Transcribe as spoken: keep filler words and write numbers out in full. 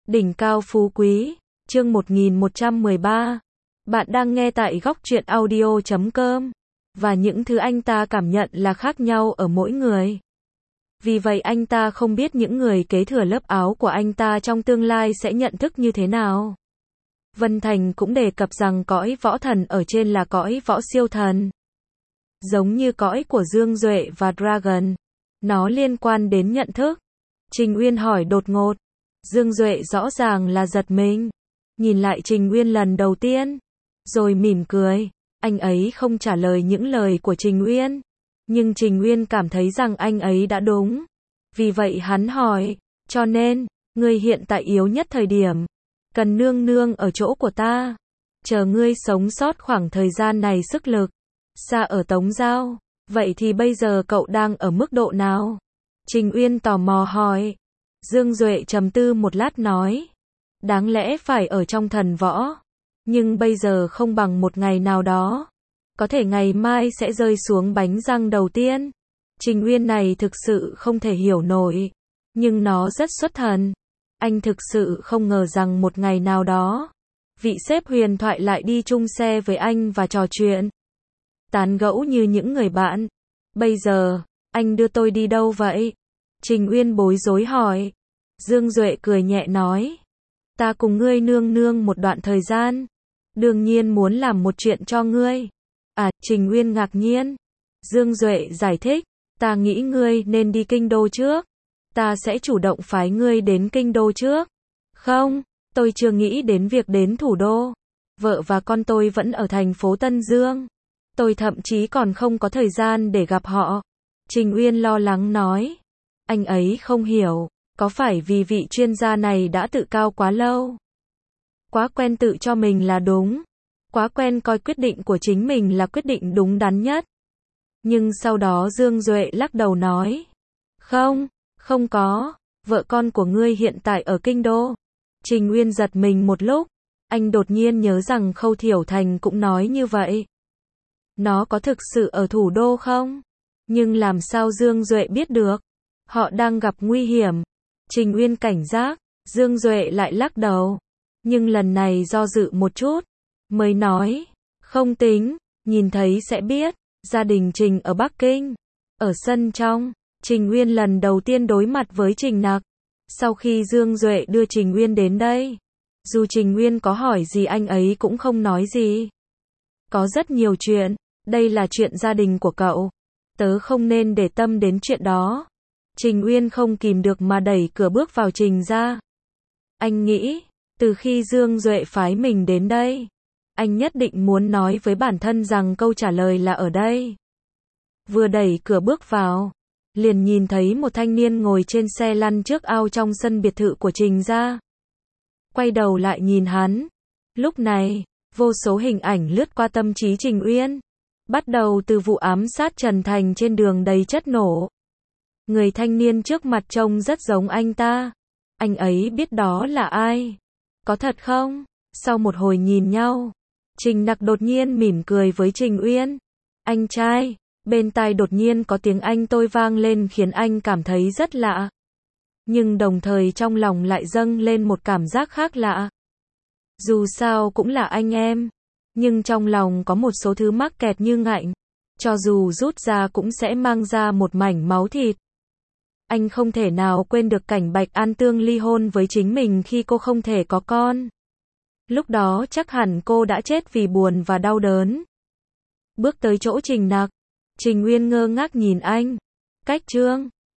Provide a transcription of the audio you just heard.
Đỉnh cao phú quý, chương một nghìn một trăm mười ba. Bạn đang nghe tại góc truyện audio chấm com. Và những thứ anh ta cảm nhận là khác nhau ở mỗi người. Vì vậy anh ta không biết những người kế thừa lớp áo của anh ta trong tương lai sẽ nhận thức như thế nào. Vân Thành cũng đề cập rằng cõi võ thần ở trên là cõi võ siêu thần. Giống như cõi của Dương Duệ và Dragon. Nó liên quan đến nhận thức. Trình Uyên hỏi đột ngột. Dương Duệ rõ ràng là giật mình. Nhìn lại Trình Uyên lần đầu tiên. Rồi mỉm cười. Anh ấy không trả lời những lời của Trình Uyên. Nhưng Trình Uyên cảm thấy rằng anh ấy đã đúng. Vì vậy hắn hỏi. Cho nên, ngươi hiện tại yếu nhất thời điểm. Cần nương nương ở chỗ của ta. Chờ ngươi sống sót khoảng thời gian này sức lực. Xa ở Tống Giao. Vậy thì bây giờ cậu đang ở mức độ nào? Trình Uyên tò mò hỏi. Dương Duệ trầm tư một lát nói. Đáng lẽ phải ở trong thần võ. Nhưng bây giờ không bằng một ngày nào đó. Có thể ngày mai sẽ rơi xuống bánh răng đầu tiên. Trình Uyên này thực sự không thể hiểu nổi. Nhưng nó rất xuất thần. Anh thực sự không ngờ rằng một ngày nào đó. Vị sếp huyền thoại lại đi chung xe với anh và trò chuyện. Tán gẫu như những người bạn. Bây giờ, anh đưa tôi đi đâu vậy? Trình Uyên bối rối hỏi. Dương Duệ cười nhẹ nói. Ta cùng ngươi nương nương một đoạn thời gian. Đương nhiên muốn làm một chuyện cho ngươi. À, Trình Uyên ngạc nhiên. Dương Duệ giải thích. Ta nghĩ ngươi nên đi kinh đô trước. Ta sẽ chủ động phái ngươi đến kinh đô trước. Không, tôi chưa nghĩ đến việc đến thủ đô. Vợ và con tôi vẫn ở thành phố Tân Dương. Tôi thậm chí còn không có thời gian để gặp họ. Trình Uyên lo lắng nói. Anh ấy không hiểu. Có phải vì vị chuyên gia này đã tự cao quá lâu? Quá quen tự cho mình là đúng. Quá quen coi quyết định của chính mình là quyết định đúng đắn nhất. Nhưng sau đó Dương Duệ lắc đầu nói. Không, không có. Vợ con của ngươi hiện tại ở kinh đô. Trình Uyên giật mình một lúc. Anh đột nhiên nhớ rằng Khâu Thiểu Thành cũng nói như vậy. Nó có thực sự ở thủ đô không? Nhưng làm sao Dương Duệ biết được? Họ đang gặp nguy hiểm. Trình Uyên cảnh giác. Dương Duệ lại lắc đầu. Nhưng lần này do dự một chút. Mới nói. Không tính. Nhìn thấy sẽ biết. Gia đình Trình ở Bắc Kinh. Ở sân trong. Trình Uyên lần đầu tiên đối mặt với Trình Nặc. Sau khi Dương Duệ đưa Trình Uyên đến đây. Dù Trình Uyên có hỏi gì anh ấy cũng không nói gì. Có rất nhiều chuyện. Đây là chuyện gia đình của cậu. Tớ không nên để tâm đến chuyện đó. Trình Uyên không kìm được mà đẩy cửa bước vào Trình ra. Anh nghĩ, từ khi Dương Duệ phái mình đến đây, anh nhất định muốn nói với bản thân rằng câu trả lời là ở đây. Vừa đẩy cửa bước vào, liền nhìn thấy một thanh niên ngồi trên xe lăn trước ao trong sân biệt thự của Trình ra. Quay đầu lại nhìn hắn. Lúc này, vô số hình ảnh lướt qua tâm trí Trình Uyên. Bắt đầu từ vụ ám sát Trần Thành trên đường đầy chất nổ. Người thanh niên trước mặt trông rất giống anh ta. Anh ấy biết đó là ai? Có thật không? Sau một hồi nhìn nhau, Trình Nặc đột nhiên mỉm cười với Trình Uyên. Anh trai, bên tai đột nhiên có tiếng anh tôi vang lên khiến anh cảm thấy rất lạ. Nhưng đồng thời trong lòng lại dâng lên một cảm giác khác lạ. Dù sao cũng là anh em. Nhưng trong lòng có một số thứ mắc kẹt như ngạnh. Cho dù rút ra cũng sẽ mang ra một mảnh máu thịt. Anh không thể nào quên được cảnh Bạch An Tương ly hôn với chính mình khi cô không thể có con. Lúc đó chắc hẳn cô đã chết vì buồn và đau đớn. Bước tới chỗ Trình Nặc. Trình Uyên ngơ ngác nhìn anh. Cách trương.